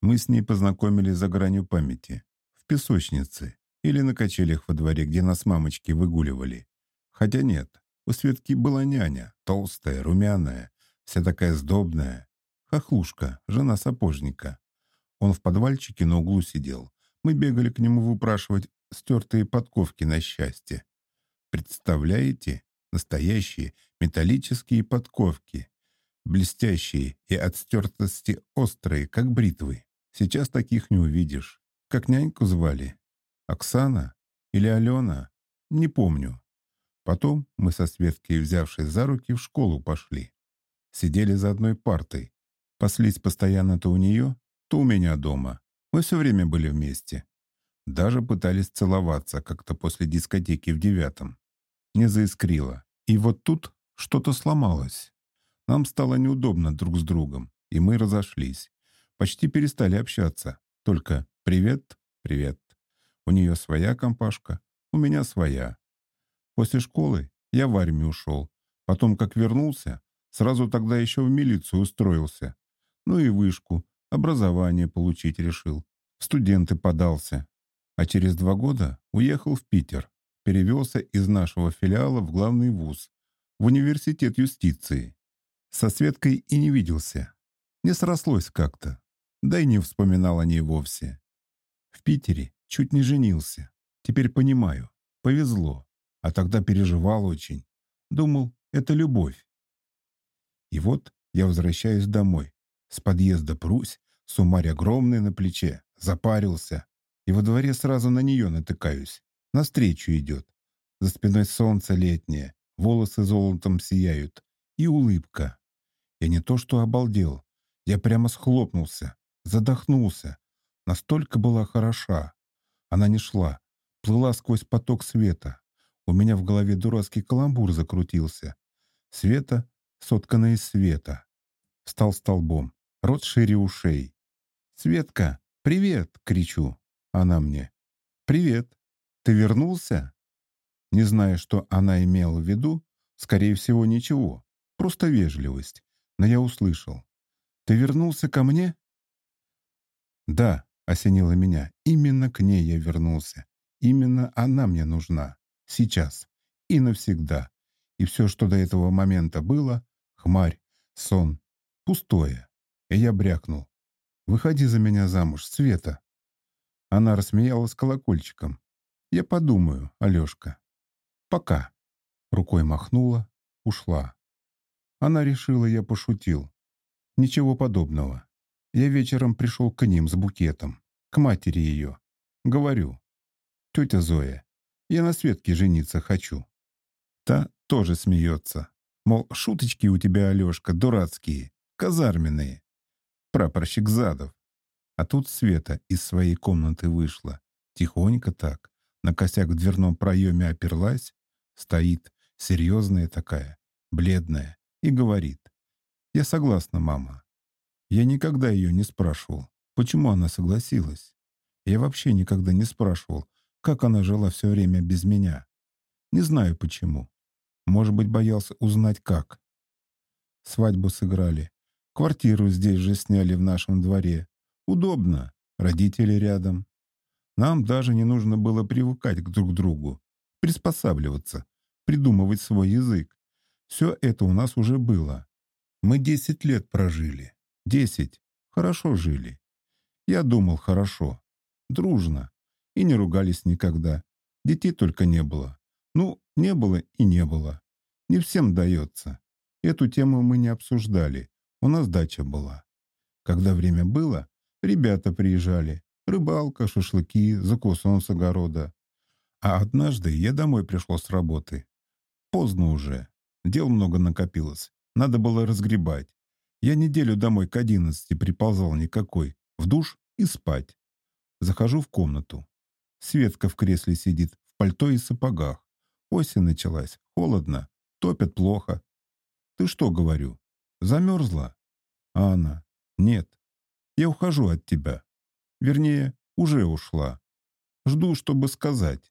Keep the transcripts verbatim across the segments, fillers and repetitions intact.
Мы с ней познакомились за гранью памяти. В песочнице или на качелях во дворе, где нас мамочки выгуливали. Хотя нет, у Светки была няня, толстая, румяная, вся такая сдобная. Хохлушка, жена сапожника. Он в подвальчике на углу сидел. Мы бегали к нему выпрашивать стертые подковки на счастье. Представляете? Настоящие металлические подковки. Блестящие и от стертости острые, как бритвы. Сейчас таких не увидишь. Как няньку звали? Оксана? Или Алена? Не помню. Потом мы со Светкой, взявшись за руки, в школу пошли. Сидели за одной партой. Паслись постоянно то у нее, то у меня дома. Мы все время были вместе. Даже пытались целоваться как-то после дискотеки в девятом. Не заискрило. И вот тут что-то сломалось. Нам стало неудобно друг с другом, и мы разошлись. Почти перестали общаться. Только «привет, привет». У нее своя компашка, у меня своя. После школы я в армию ушел. Потом, как вернулся, сразу тогда еще в милицию устроился. Ну и вышку, образование получить решил. В студенты подался. А через два года уехал в Питер. Перевелся из нашего филиала в главный вуз, в университет юстиции. Со Светкой и не виделся. Не срослось как-то. Да и не вспоминал о ней вовсе. В Питере чуть не женился. Теперь понимаю. Повезло. А тогда переживал очень. Думал, это любовь. И вот я возвращаюсь домой. С подъезда прусь, сумарь огромный на плече. Запарился. И во дворе сразу на нее натыкаюсь. Навстречу идет. За спиной солнце летнее. Волосы золотом сияют. И улыбка. Я не то что обалдел. Я прямо схлопнулся. Задохнулся. Настолько была хороша. Она не шла. Плыла сквозь поток света. У меня в голове дурацкий каламбур закрутился. Света, сотканная из света. Стал столбом. Рот шире ушей. «Светка, привет!» — кричу. Она мне. «Привет! Ты вернулся?» Не зная, что она имела в виду, скорее всего, ничего. Просто вежливость. Но я услышал. «Ты вернулся ко мне?» «Да», — осенило меня. «Именно к ней я вернулся. Именно она мне нужна. Сейчас. И навсегда. И все, что до этого момента было — хмарь, сон, пустое». И я брякнул. «Выходи за меня замуж, Света». Она рассмеялась колокольчиком. «Я подумаю, Алешка. Пока». Рукой махнула, ушла. Она решила, я пошутил. Ничего подобного. Я вечером пришел к ним с букетом. К матери ее. Говорю: «Тетя Зоя, я на Светке жениться хочу». Та тоже смеется. Мол, шуточки у тебя, Алешка, дурацкие, казарменные. Прапорщик Задов. А тут Света из своей комнаты вышла. Тихонько так. На косяк в дверном проеме оперлась. Стоит, серьезная такая, бледная. И говорит: «Я согласна, мама». Я никогда ее не спрашивал, почему она согласилась. Я вообще никогда не спрашивал, как она жила все время без меня. Не знаю почему. Может быть, боялся узнать как. Свадьбу сыграли. Квартиру здесь же сняли в нашем дворе. Удобно. Родители рядом. Нам даже не нужно было привыкать к друг другу. Приспосабливаться. Придумывать свой язык. Все это у нас уже было. Мы десять лет прожили. Десять. Хорошо жили. Я думал, хорошо. Дружно. И не ругались никогда. Детей только не было. Ну, не было и не было. Не всем дается. Эту тему мы не обсуждали. У нас дача была. Когда время было, ребята приезжали. Рыбалка, шашлыки, закусон с огорода. А однажды я домой пришел с работы. Поздно уже. Дел много накопилось. Надо было разгребать. Я неделю домой к одиннадцати приползал никакой. В душ и спать. Захожу в комнату. Светка в кресле сидит, в пальто и сапогах. Осень началась. Холодно. Топят плохо. «Ты что?» — говорю. «Замерзла?» А она: «Нет. Я ухожу от тебя. Вернее, уже ушла. Жду, чтобы сказать».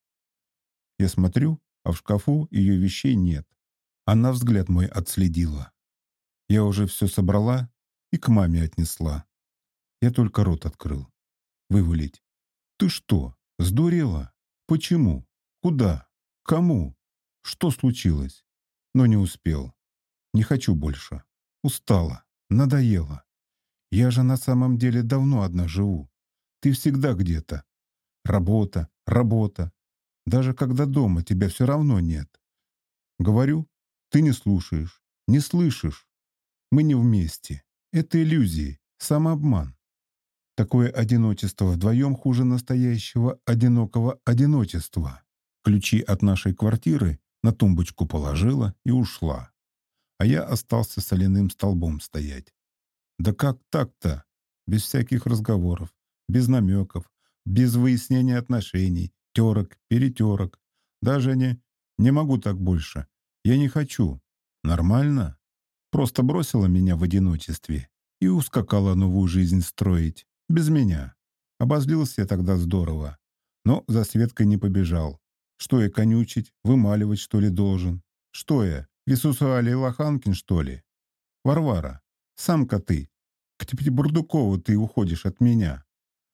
Я смотрю, а в шкафу ее вещей нет. Она взгляд мой отследила. Я уже все собрала и к маме отнесла. Я только рот открыл. Вывалить: «Ты что, сдурела? Почему? Куда? Кому? Что случилось?» Но не успел. Не хочу больше. Устала. Надоело. Я же на самом деле давно одна живу. Ты всегда где-то. Работа, работа. Даже когда дома тебя все равно нет. Говорю, ты не слушаешь, не слышишь. Мы не вместе. Это иллюзии, самообман. Такое одиночество вдвоем хуже настоящего одинокого одиночества. Ключи от нашей квартиры на тумбочку положила и ушла. А я остался соляным столбом стоять. Да как так-то? Без всяких разговоров, без намеков, без выяснения отношений, терок, перетерок. Даже не «не могу так больше», «я не хочу». Нормально? Просто бросила меня в одиночестве и ускакала новую жизнь строить. Без меня. Обозлился я тогда здорово. Но за Светкой не побежал. Что я конючить, вымаливать, что ли, должен? Что я, Висусуалий Лоханкин, что ли? Варвара, самка ты. К тебе Бурдукову ты уходишь от меня.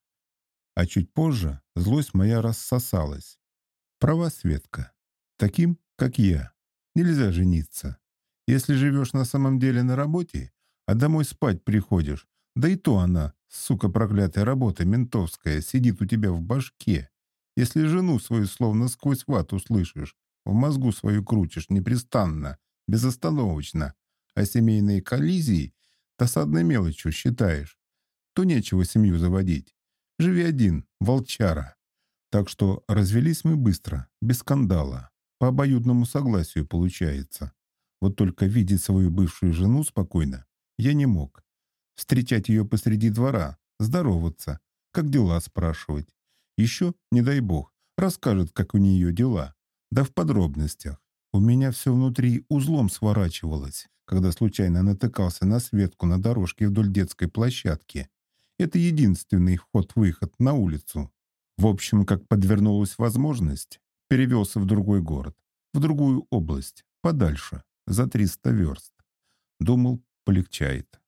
А чуть позже злость моя рассосалась. Права Светка. Таким, как я, нельзя жениться. Если живешь на самом деле на работе, а домой спать приходишь, да и то она, сука проклятая работа ментовская, сидит у тебя в башке. Если жену свою словно сквозь вату слышишь, в мозгу свою крутишь непрестанно, безостановочно, а семейные коллизии досадной мелочью считаешь, то нечего семью заводить. Живи один, волчара. Так что развелись мы быстро, без скандала. По обоюдному согласию получается. Вот только видеть свою бывшую жену спокойно я не мог. Встречать ее посреди двора, здороваться, как дела спрашивать. Еще, не дай бог, расскажет, как у нее дела. Да в подробностях. У меня все внутри узлом сворачивалось, когда случайно натыкался на Светку на дорожке вдоль детской площадки. Это единственный вход-выход на улицу. В общем, как подвернулась возможность, перевелся в другой город, в другую область, подальше, за триста верст. Думал, полегчает.